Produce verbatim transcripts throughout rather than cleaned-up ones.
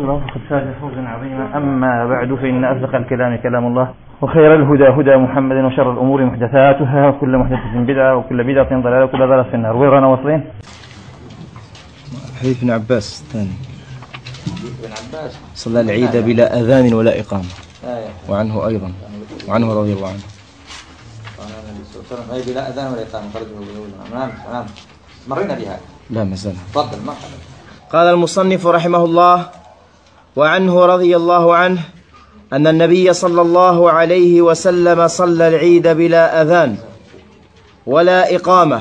ورسوله فقد فاز فوزا عظيما. أما بعد، فإن أصدق الكلام كلام الله، وخير الهدى هدى محمد، وشر الأمور محدثاتها، وكل محدثة بدعة، وكل بدعة ضلالة، وكل ضلالة في النار. وين واصلين؟ حديث ابن عباس الثاني. ابن عباس صلى العيد بلا أذان ولا إقامة، وعنه أيضا وعنه رضي الله عنه أي بلا أذان ولا إقامة. نعم نعم مرينا بها. لا مازال. تفضل. ما قال المصنف رحمه الله: وعنه رضي الله عنه أن النبي صلى الله عليه وسلم صلى العيد بلا أذان ولا إقامة،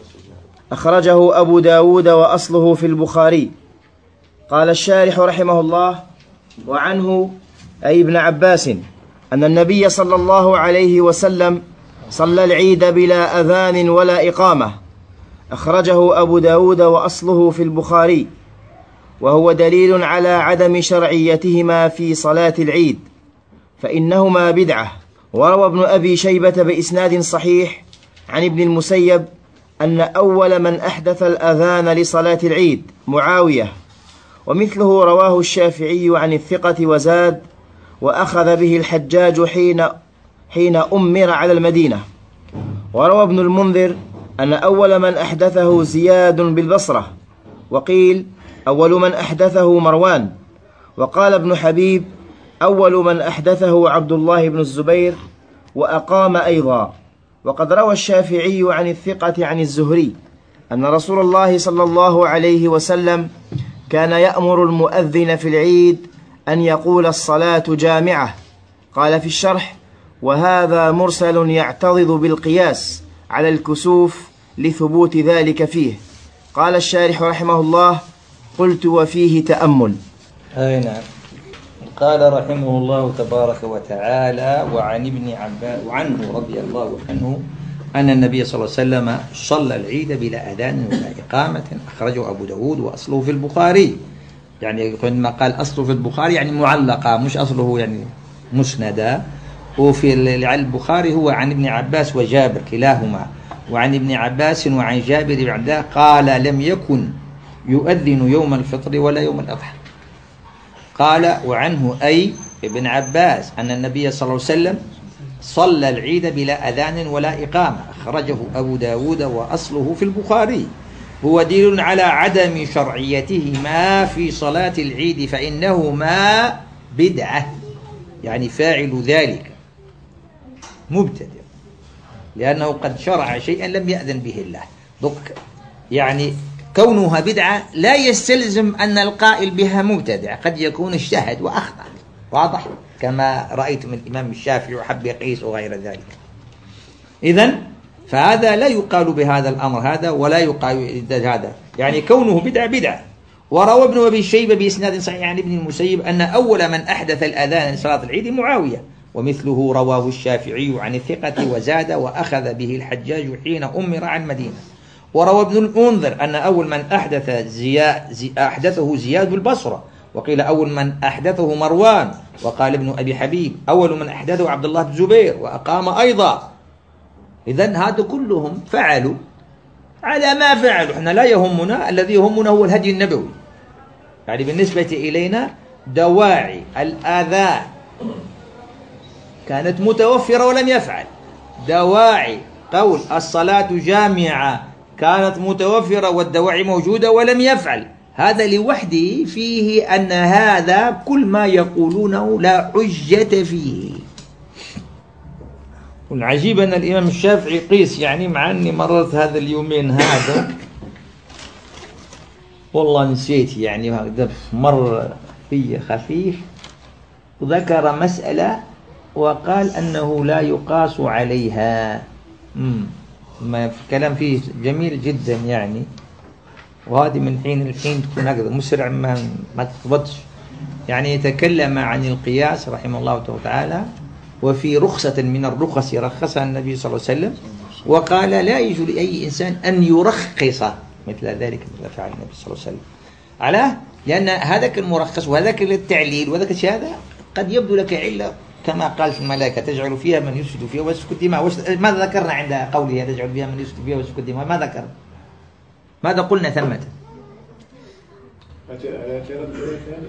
أخرجه أبو داود وأصله في البخاري. قال الشارح رحمه الله: وعنه أي ابن عباس أن النبي صلى الله عليه وسلم صلى العيد بلا أذان ولا إقامة، أخرجه أبو داود وأصله في البخاري، وهو دليل على عدم شرعيتهما في صلاة العيد، فإنهما بدعة. وروى ابن أبي شيبة بإسناد صحيح عن ابن المسيب أن أول من أحدث الأذان لصلاة العيد معاوية، ومثله رواه الشافعي عن الثقة وزاد: وأخذ به الحجاج حين حين أمر على المدينة. وروى ابن المنذر أن أول من أحدثه زياد بالبصرة، وقيل أول من أحدثه مروان. وقال ابن حبيب: أول من أحدثه عبد الله بن الزبير، وأقام أيضا. وقد روى الشافعي عن الثقة عن الزهري أن رسول الله صلى الله عليه وسلم كان يأمر المؤذن في العيد أن يقول: الصلاة جامعة. قال في الشرح: وهذا مرسل يعتضد بالقياس على الكسوف لثبوت ذلك فيه. قال الشارح رحمه الله: قلت: وفيه تأمل. أي نعم. قال رحمه الله تبارك وتعالى: وعن ابن عباس وعنه رضي الله عنه أن النبي صلى الله عليه وسلم صلى العيد بلا أذان ولا إقامة، أخرجه أبو داود وأصله في البخاري. يعني ما قال أصله في البخاري يعني معلقة، مش أصله يعني مسندة. وفي البخاري هو عن ابن عباس وجابر كلاهما، وعن ابن عباس وعن جابر بن عبد الله قال: لم يكن يؤذن يوم الفطر ولا يوم الأضحى. قال وعنه أي ابن عباس أن النبي صلى الله عليه وسلم صلى العيد بلا أذان ولا إقامة، أخرجه أبو داود وأصله في البخاري، هو دليل على عدم شرعيتهما في صلاة العيد، فإنهما بدعة، يعني فاعل ذلك مبتدع، لأنه قد شرع شيئا لم يأذن به الله. يعني كونها بدعة لا يستلزم أن القائل بها مبتدع، قد يكون اجتهد وأخطأ، واضح؟ كما رأيت من الإمام الشافعي وحب يقيس وغير ذلك. إذن فهذا لا يقال بهذا الأمر هذا، ولا يقال هذا، يعني كونه بدعة بدعة. وروى ابن أبي شيبة بإسناد صحيح عن ابن المسيب أن أول من أحدث الأذان لصلاة العيد معاوية، ومثله رواه الشافعي عن الثقة وزاد: وأخذ به الحجاج حين أمر عن مدينة. وروى ابن المنذر أن أول من أحدث زياد زي أحدثه زياد بالبصرة، وقيل أول من أحدثه مروان. وقال ابن أبي حبيب: أول من أحدثه عبد الله بن الزبير، وأقام أيضا. إذن هذا كلهم فعلوا على ما فعلوا، احنا لا يهمنا، الذي يهمنا هو الهدي النبوي. يعني بالنسبة إلينا دواعي الآذان كانت متوفرة ولم يفعل، دواعي قول الصلاة جامعة كانت متوفرة والدواعي موجودة ولم يفعل. هذا لوحده فيه أن هذا كل ما يقولونه لا حجة فيه. والعجيب أن الإمام الشافعي قيس، يعني مع أني مررت هذا اليومين هذا والله نسيت، يعني مر في خفيف وذكر مسألة وقال أنه لا يقاس عليها. مم. ما في كلام فيه جميل جدا يعني، وهذه من حين الحين تكون هكذا مسرع ما ما تضبطش. يعني يتكلم عن القياس رحمه الله تعالى، وفي رخصة من الرخص رخصها النبي صلى الله عليه وسلم، وقال لا يجوز لأي إنسان أن يرخص مثل ذلك مثل فعل النبي صلى الله عليه وسلم. على لأن هذاك المرخص وهذاك التعليل وهذاك الشيء هذا قد يبدو لك علة، كما قالت الملائكة: تجعل فيها من يفسد فيها ويسفك الدماء. ماذا ذكرنا عند قولها تجعل فيها من يفسد فيها ويسفك الدماء؟ ما ذكرنا، ماذا قلنا ثمة؟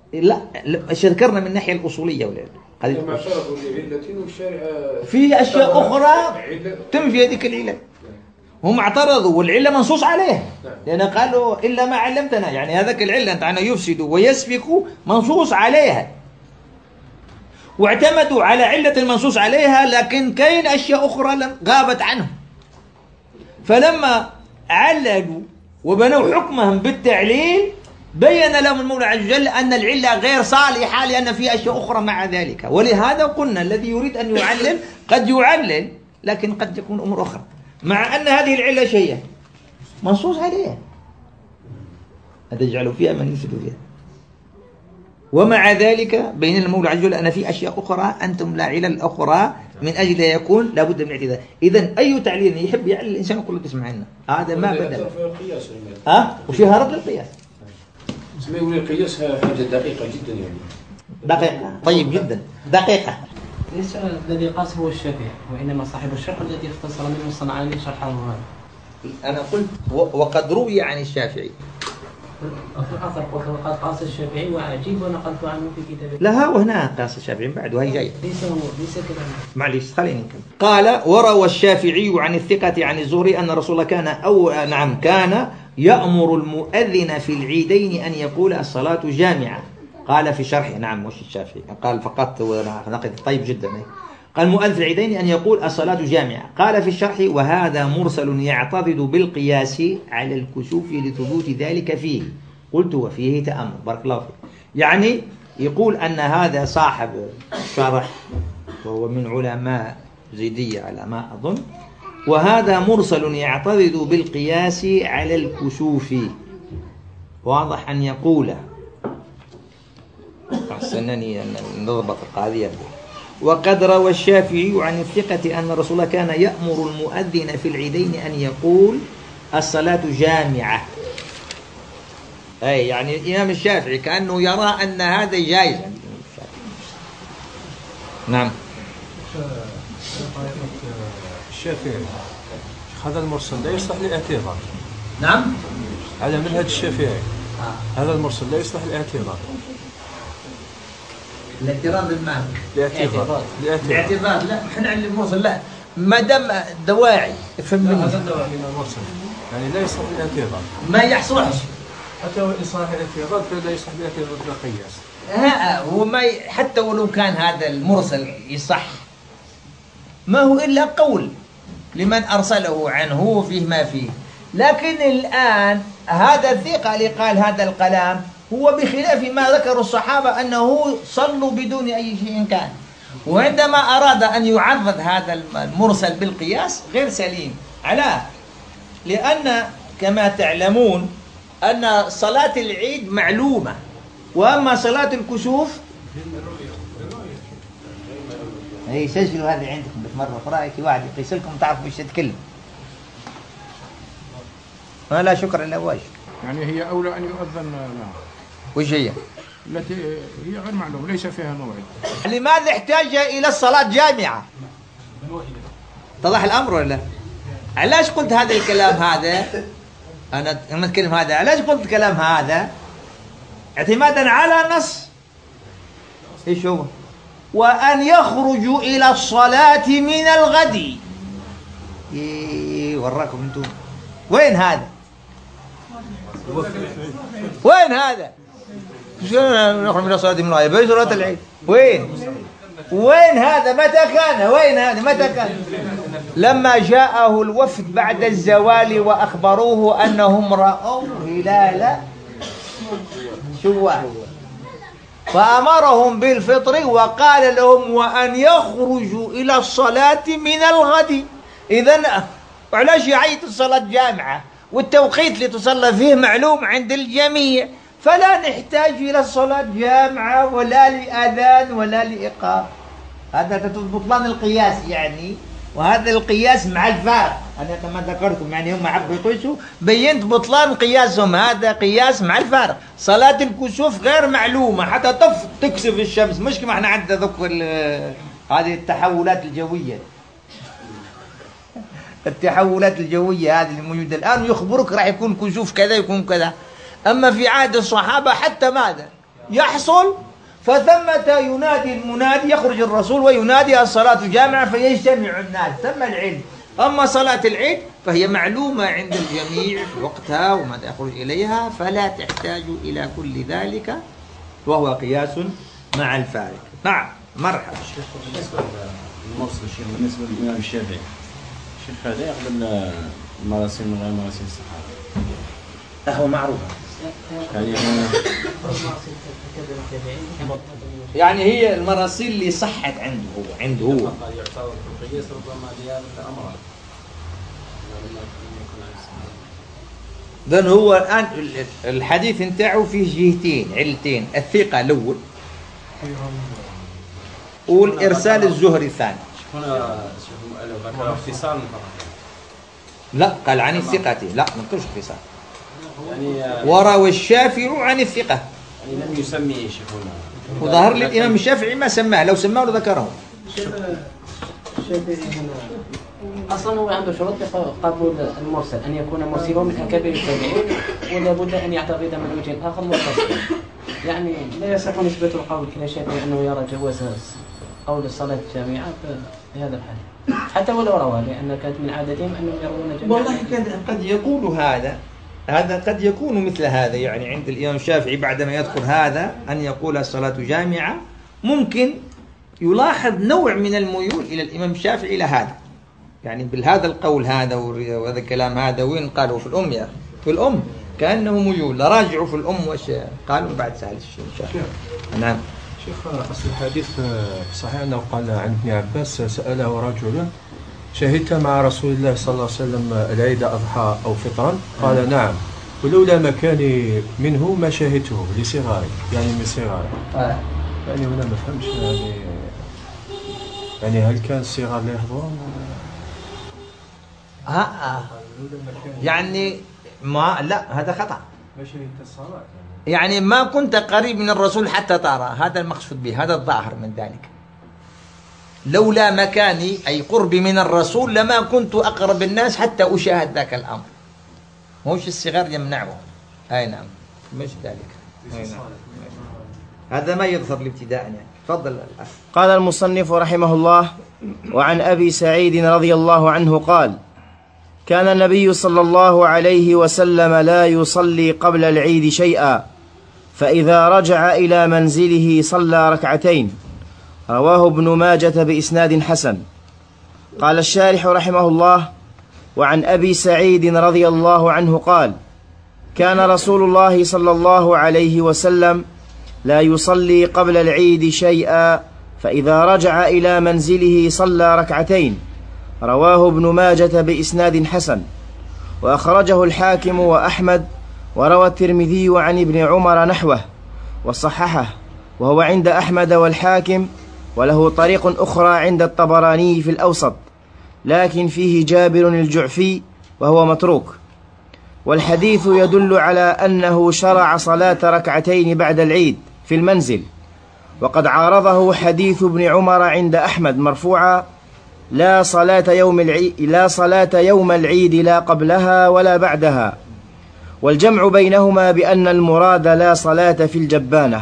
لا ذكرنا من الناحية الأصولية ولا ما شرطوا لعلة والشارع في أشياء أخرى تنفي هذيك العلة. هم اعترضوا والعلة منصوص عليها، لأن قالوا إلا ما علمتنا، يعني هذاك العلة أنت عنه يفسد ويسفك منصوص عليها، واعتمدوا على علة المنصوص عليها، لكن كاين أشياء أخرى غابت عنهم. فلما عللوا وبنوا حكمهم بالتعليل بين لهم المولى عز وجل أن العلة غير صالحة لأن في أشياء أخرى مع ذلك. ولهذا قلنا الذي يريد أن يعلل قد يعلل، لكن قد يكون أمور أخرى مع أن هذه العلة شيء منصوص عليها أتجعل فيها من يفسد فيها. ومع ذلك بين المولى عز وجل أن في أشياء أخرى أنتم لا علل أخرى من أجل يكون لابد من اعتذار. إذن أي تعليل يحب يعلل الإنسان كله تسمع لنا هذا ما بدل ها وفيها رد للقياس. اسمه يقول القياس حاجة دقيقة جدا يعني دقيقة طيب جدا دقيقة. ليس الذي قاس هو الشافعي وإنما صاحب الشرح الذي اختصر منه الصنعاني شرحه هذا. أنا قلت وقد روي عن الشافعي في الآخر قلت وقد قاس الشافعي وعجيب ونقلت عنه في كتابه. لا ها وهنا قاس الشافعي بعد وهي جاي ليس ليس كذا معليش خليني نكمل. قال وروى الشافعي عن الثقة عن الزهري أن الرسول كان أو نعم كان يأمر المؤذن في العيدين أن يقول الصلاة جامعة. قال في شرحه نعم مش الشافعي قال فقط نقد طيب جدا. قال المؤذن في العيدين أن يقول الصلاة جامعة. قال في الشرح وهذا مرسل يعتضد بالقياس على الكسوف لثبوت ذلك فيه. قلت وفيه تأمل بارك الله فيك. يعني يقول أن هذا صاحب شرح وهو من علماء زيدية على ما أظن، وهذا مرسل يعتضد بالقياس على الكسوف. واضح أن يقول أحسنني أن نضبط القضية. وقد روى الشافعي عن الثقة أن الرسول كان يأمر المؤذن في العيدين أن يقول الصلاة جامعة. أي يعني الإمام الشافعي كأنه يرى أن هذا جائز. نعم الشافعي هذا المرسل لا يصلح للاعتراض. نعم على منهج الشافعي هذا المرسل لا يصلح للاعتراض. الاعتراض بالمعنى الاعتراض الاعتراض لا احنا اللي المرسل لا ما دام دواعي افهم مني هذا الدواعي من المرسل يعني لا يصلح للاعتراض ما يحصلش حتى لو يصلح الاعتراض فلا يصلح للاعتراض بالقياس. ها هو ما ي... حتى ولو كان هذا المرسل يصح ما هو إلا قول لمن أرسله عنه فيه ما فيه. لكن الآن هذا الثقة اللي قال هذا الكلام هو بخلاف ما ذكر الصحابة أنه صلوا بدون أي شيء كان. وعندما أراد أن يعرض هذا المرسل بالقياس غير سليم. على لأن كما تعلمون أن صلاة العيد معلومة، وأما صلاة الكسوف هي سجلوا هذه عندكم بتمرة قراءة واحد يقيس لكم تعرفوا ايش تتكلم. ما لا شكر إلا واجب. يعني هي أولى أن يؤذن لها. وش هي؟ التي هي غير معلوم ليس فيها موعد. لماذا احتاج إلى الصلاة جامعة؟ اتضح الأمر ولا؟ علاش قلت هذا الكلام هذا؟ أنا لما أتكلم هذا علاش قلت الكلام هذا؟ اعتمادا على نص ايش هو؟ وأن يخرجوا إلى الصلاة من الغد. إيه وراكم انتم وين هذا؟ وين هذا؟ شلون نخرج من الصلاة من الغد؟ بين صلاة العيد وين؟ وين هذا؟ متى كان؟ وين هذا؟ متى كان؟ لما جاءه الوفد بعد الزوال وأخبروه أنهم رأوا هلال شوال فأمرهم بالفطر وقال لهم وأن يخرجوا إلى الصلاة من الغد. إذن علاش يعيد الصلاة جامعة والتوقيت اللي تصلى فيه معلوم عند الجميع، فلا نحتاج إلى الصلاة جامعة ولا لأذان ولا لإقامة. هذا بطلان القياس يعني، وهذا القياس مع الفارق. أنا كما ذكرتكم يعني هم حبوا يقيسوا بينت بطلان قياسهم، هذا قياس مع الفارق. صلاة الكسوف غير معلومة حتى تف تكسف الشمس، مش كما احنا عندنا ذكر هذه التحولات الجوية التحولات الجوية هذه الموجودة الآن يخبرك راح يكون كسوف كذا يكون كذا. أما في عهد الصحابة حتى ماذا يحصل، فثمة ينادي المنادي، يخرج الرسول وينادي الصلاة جامعة فيجتمع الناس، ثم العلم. أما صلاة العيد فهي معلومة عند الجميع في وقتها ومتى يخرج إليها، فلا تحتاج إلى كل ذلك، وهو قياس مع الفارق. نعم مرحبا. بالنسبة للمرسل الشيخ، بالنسبة للإمام الشافعي، الشيخ هذا يقبل المراسيل من غير مراسيل الصحابة؟ هو معروف يعني يعني هي المراسيل اللي صحت عنده هو عنده هو يعتبر بالقياس ربما لهذا الأمر. إذن هو الآن الحديث نتاعه فيه جهتين علتين، الثقة الأول والإرسال الزهري الثاني. هنا ذكر اختصار لا قال عن الثقة، لا ما نقولش اختصار. يعني وروى الشافعي عن الثقة، يعني لم يسمي شيخنا، وظهر لي الإمام الشافعي ما سماه، لو سماه لذكره. الشافعي هنا اصلا هو عنده شروط قبول المرسل، ان يكون مرسلا من اكابر التابعين، ولا بد ان يعتقد من وجه اخر متصل. يعني لا يصح نسبة القول الى الشافعي انه يرى جواز قول الصلاة الجامعة في هذا الحال، حتى ولو روى، لان كانت من عادتهم انهم يروون جميعا. والله قد يقول هذا هذا قد يكون مثل هذا، يعني عند الإمام الشافعي بعدما يذكر هذا أن يقول الصلاة جامعة، ممكن يلاحظ نوع من الميول إلى الإمام الشافعي إلى هذا، يعني بهذا القول هذا وهذا الكلام هذا. وين قالوا في الأم يا أخي؟ في الأم كأنه ميول، راجعوا في الأم وش قالوا بعد سهل الشافعي. نعم شيخ، أصل الحديث صحيح أنه قال عن ابن عباس سأله رجل: شهدت مع رسول الله صلى الله عليه وسلم العيد أضحى أو فطرا؟ قال نعم، ولولا مكاني منه ما شهدته لصغاري، يعني من صغاري. آه. يعني هنا ما فهمش، يعني يعني هل كان الصغار لا يحضرون؟ ها آه. يعني ما لا هذا خطأ، ما شهدت الصلاة يعني ما كنت قريب من الرسول حتى ترى، هذا المقصود به، هذا الظاهر من ذلك. لولا مكاني أي قربي من الرسول لما كنت أقرب الناس حتى أشاهد ذاك الأمر. موش الصغار يمنعه، أي نعم مش ذلك. نعم. هذا ما يظهر الابتداء يعني. تفضل الأخ. قال المصنف رحمه الله: وعن أبي سعيد رضي الله عنه قال: كان النبي صلى الله عليه وسلم لا يصلي قبل العيد شيئا، فإذا رجع إلى منزله صلى ركعتين. رواه ابن ماجة بإسناد حسن. قال الشارح رحمه الله: وعن أبي سعيد رضي الله عنه قال: كان رسول الله صلى الله عليه وسلم لا يصلي قبل العيد شيئا، فإذا رجع إلى منزله صلى ركعتين. رواه ابن ماجة بإسناد حسن، وأخرجه الحاكم وأحمد، وروى الترمذي عن ابن عمر نحوه وصححه، وهو عند أحمد والحاكم، وله طريق أخرى عند الطبراني في الأوسط، لكن فيه جابر الجعفي وهو متروك. والحديث يدل على أنه شرع صلاة ركعتين بعد العيد في المنزل، وقد عارضه حديث ابن عمر عند أحمد مرفوعا: لا صلاة يوم العيد لا صلاة يوم العيد لا قبلها ولا بعدها. والجمع بينهما بأن المراد لا صلاة في الجبانة.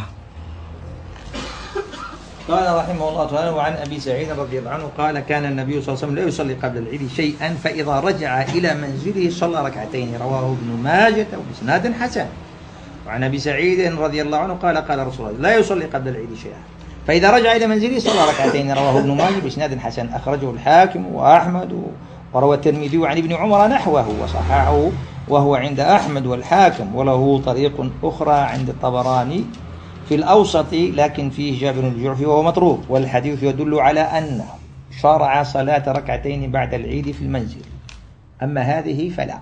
قال رحمه الله تعالى: وعن أبي سعيد رضي الله عنه قال: كان النبي صلى الله عليه وسلم لا يصلي قبل العيد شيئا، فإذا رجع إلى منزله صلى ركعتين. رواه ابن ماجة وبإسناد حسن. وعن أبي سعيد رضي الله عنه قال: قال رسول الله لا يصلي قبل العيد شيئا، فإذا رجع إلى منزله صلى ركعتين. رواه ابن ماجه بإسناد حسن، أخرجه الحاكم وأحمد، وروى الترمذي عن ابن عمر نحوه وصححه، وهو عند أحمد والحاكم، وله طريق أخرى عند الطبراني في الأوسط، لكن فيه جابر الجعفي وهو متروك. والحديث يدل على أنه شرع صلاة ركعتين بعد العيد في المنزل، أما هذه فلا.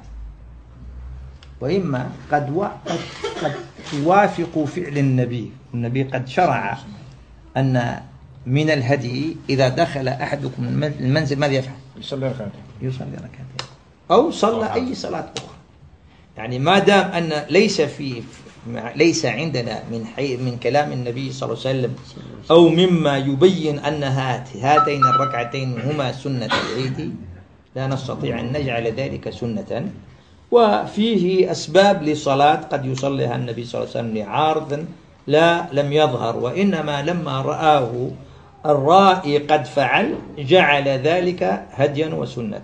وإما قد, قد, قد توافق فعل النبي، النبي قد شرع أن من الهدي إذا دخل أحدكم المنزل ماذا يفعل؟ يصلي ركعتين يصلي ركعتين أو صلى أي صلاة أخرى. يعني ما دام أن ليس في ليس عندنا من حي من كلام النبي صلى الله عليه وسلم أو مما يبين أن هاتين الركعتين هما سنة العيد، لا نستطيع أن نجعل ذلك سنة. وفيه أسباب لصلاة قد يصليها النبي صلى الله عليه وسلم لعارض لا لم يظهر، وإنما لما رآه الرائي قد فعل جعل ذلك هديا وسنة.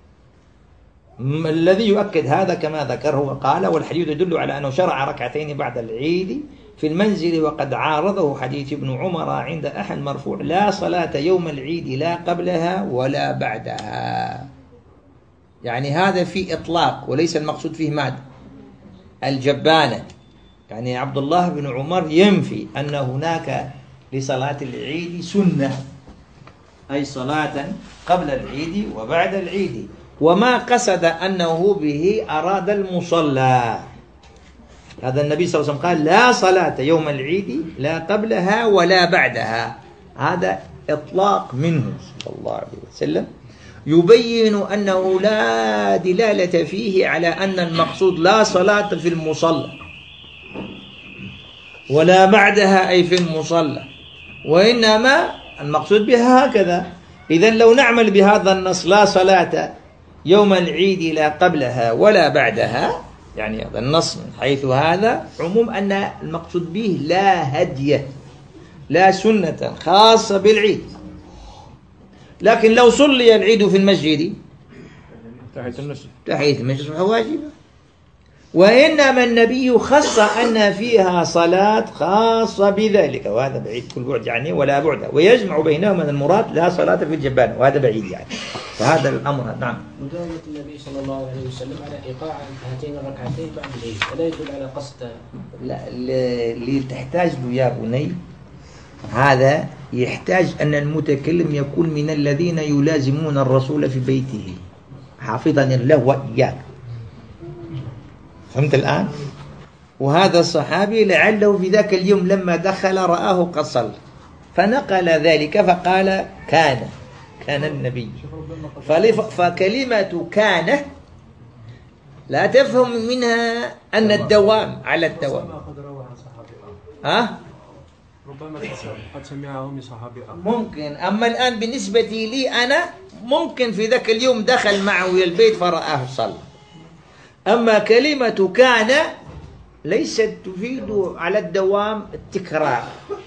الذي يؤكد هذا كما ذكره وقال: والحديث يدل على أنه شرع ركعتين بعد العيد في المنزل، وقد عارضه حديث ابن عمر عند أحد مرفوع: لا صلاة يوم العيد لا قبلها ولا بعدها. يعني هذا في إطلاق، وليس المقصود فيه مادة الجبانة. يعني عبد الله بن عمر ينفي أن هناك لصلاة العيد سنة، أي صلاة قبل العيد وبعد العيد، وما قصد أنه به أراد المصلى. هذا النبي صلى الله عليه وسلم قال: لا صلاة يوم العيد لا قبلها ولا بعدها. هذا إطلاق منه صلى الله عليه وسلم يبين أنه لا دلالة فيه على أن المقصود لا صلاة في المصلى ولا بعدها أي في المصلى، وإنما المقصود بها هكذا. إذن لو نعمل بهذا النص: لا صلاة يوم العيد لا قبلها ولا بعدها، يعني هذا النص من حيث هذا عموم أن المقصود به لا هدية لا سنة خاصة بالعيد. لكن لو صلي العيد في المسجد تحية المسجد تحية المسجد واجبة، وإنما النبي خص أن فيها صلاة خاصة بذلك، وهذا بعيد كل بعد يعني ولا بعد، ويجمع بينهما المراد لا صلاة في الجبان، وهذا بعيد يعني. فهذا الأمر. نعم. مداومة النبي صلى الله عليه وسلم على إيقاع هاتين الركعتين بعد العيد ولا يدل على قصد. لا، اللي تحتاج له يا بني هذا يحتاج أن المتكلم يكون من الذين يلازمون الرسول في بيته حافظا الله وإياك. فهمت الآن؟ وهذا الصحابي لعله في ذاك اليوم لما دخل رآه قد صلى فنقل ذلك فقال: كان كان النبي. فكلمة كان لا تفهم منها أن الدوام على الدوام. ها؟ ربما قد سمعه من صحابي آخر. ممكن. أما الآن بالنسبة لي أنا ممكن في ذاك اليوم دخل معه إلى البيت فرآه صلى. أما كلمة كان ليست تفيد على الدوام التكرار.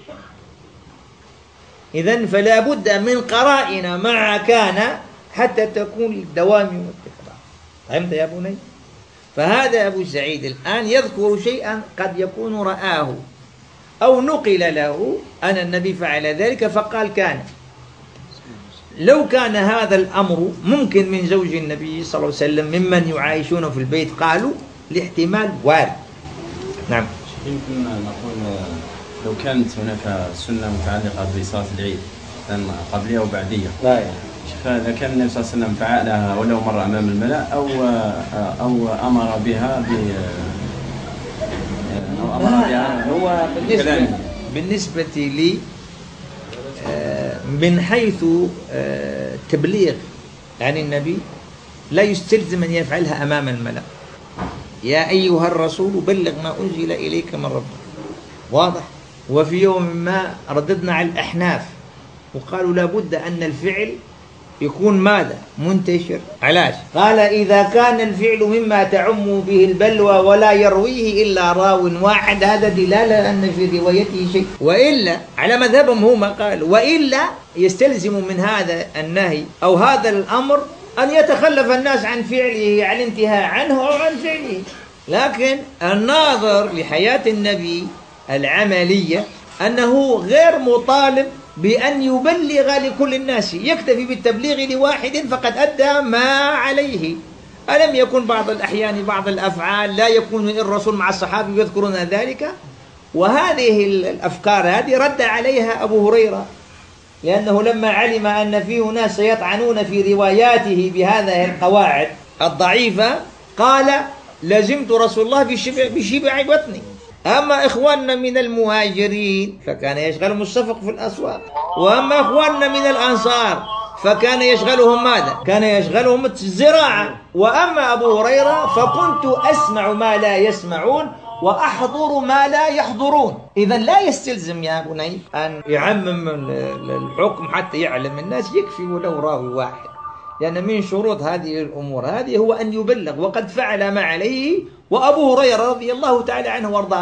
إذن فلا بد من قرائن مع كان حتى تكون الدوام والتكرار. فهمت يا بني؟ فهذا أبو سعيد الآن يذكر شيئا قد يكون رآه أو نقل له أن النبي فعل ذلك فقال كان. لو كان هذا الأمر ممكن من زوج النبي صلى الله عليه وسلم ممن يعايشون في البيت قالوا لاحتمال وارد. نعم. يمكن نقول لو كانت هناك سنة متعلقة بصلاة العيد قبلية وبعدية، لا يعني فإذا كان النبي صلى الله عليه وسلم فعلها ولو مرة أمام الملأ أو أو أمر بها ب أو أمر بها هو بالنسبة بالنسبة لي من حيث تبليغ عن النبي لا يستلزم أن يفعلها أمام الملأ. يا أيها الرسول بلغ ما أنزل إليك من ربك، واضح. وفي يوم ما رددنا على الأحناف وقالوا لابد أن الفعل يكون ماذا؟ منتشر. علاش؟ قال إذا كان الفعل مما تعم به البلوى ولا يرويه إلا راو واحد هذا دلالة أن في روايته شيء، وإلا على مذهبهم هم قال وإلا يستلزم من هذا النهي أو هذا الأمر أن يتخلف الناس عن فعله عن الانتهاء عنه أو عن فعله. لكن الناظر لحياة النبي العملية أنه غير مطالب بأن يبلغ لكل الناس، يكتفي بالتبليغ لواحد فقد أدى ما عليه. ألم يكن بعض الأحيان بعض الأفعال لا يكون الرسول مع الصحابة يذكرون ذلك؟ وهذه الأفكار هذه رد عليها أبو هريرة، لأنه لما علم أن فيه ناس سيطعنون في رواياته بهذه القواعد الضعيفة قال لزمت رسول الله بشبع, بشبع بطني. أما إخواننا من المهاجرين فكان يشغلهم الصفق في الأسواق، وأما إخواننا من الأنصار فكان يشغلهم ماذا؟ كان يشغلهم الزراعة. وأما أبو هريرة فكنت أسمع ما لا يسمعون وأحضر ما لا يحضرون. إذن لا يستلزم يا بني أن يعمم الحكم حتى يعلم الناس، يكفي ولو راوي واحد، لأن من شروط هذه الأمور هذه هو أن يبلغ، وقد فعل ما عليه. وأبو هريرة رضي الله تعالى عنه وارضاه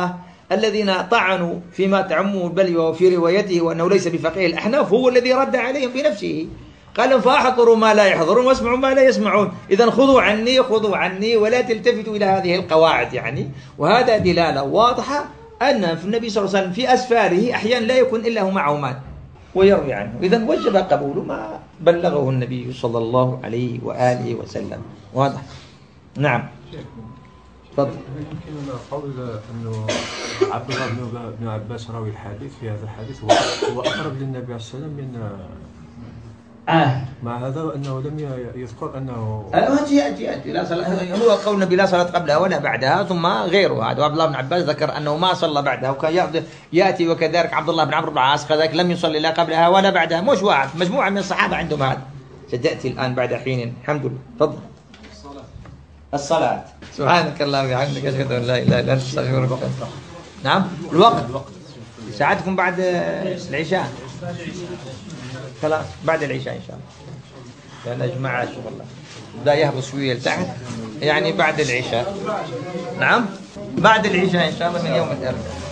الذين طعنوا فيما تعمه البلوى وفي روايته وأنه ليس بفقيه الأحناف هو الذي رد عليهم بنفسه، قال فاحضروا ما لا يحضرون واسمعوا ما لا يسمعون، إذا خذوا عني خذوا عني ولا تلتفتوا إلى هذه القواعد يعني. وهذا دلالة واضحة أن في النبي صلى الله عليه وسلم في أسفاره أحيانا لا يكون إلا هو معه مال ويروي عنه، إذا وجب قبول ما بلغه النبي صلى الله عليه وآله وسلم. واضح؟ نعم. تفضل. يمكن قول أنه عبد الله بن عباس راوي الحديث في هذا الحديث هو أقرب للنبي صلى الله عليه وسلم من آه. مع هذا أنه لم يذكر أنه أتي أتي أتي لا صلاة، هو قول النبي لا صلاة قبلها ولا بعدها ثم غيره. هذا عبد الله بن عباس ذكر أنه ما صلى بعدها، وكان يأتي وكذلك عبد الله بن عمرو بن العاص كذلك لم يصلي لا قبلها ولا بعدها. مش واحد، مجموعة من الصحابة عندهم هذا. ستأتي الآن بعد حين. الحمد لله. تفضل. الصلاة. سبحانك اللهم وبحمدك أشهد أن لا إله إلا أنت أستغفرك. نعم. الوقت ساعتكم بعد العشاء. خلاص بعد العشاء إن شاء الله، لأن جماعة شغل لا يهبط شوية لتحت يعني بعد العشاء. نعم بعد العشاء إن شاء الله من يوم الأربعاء.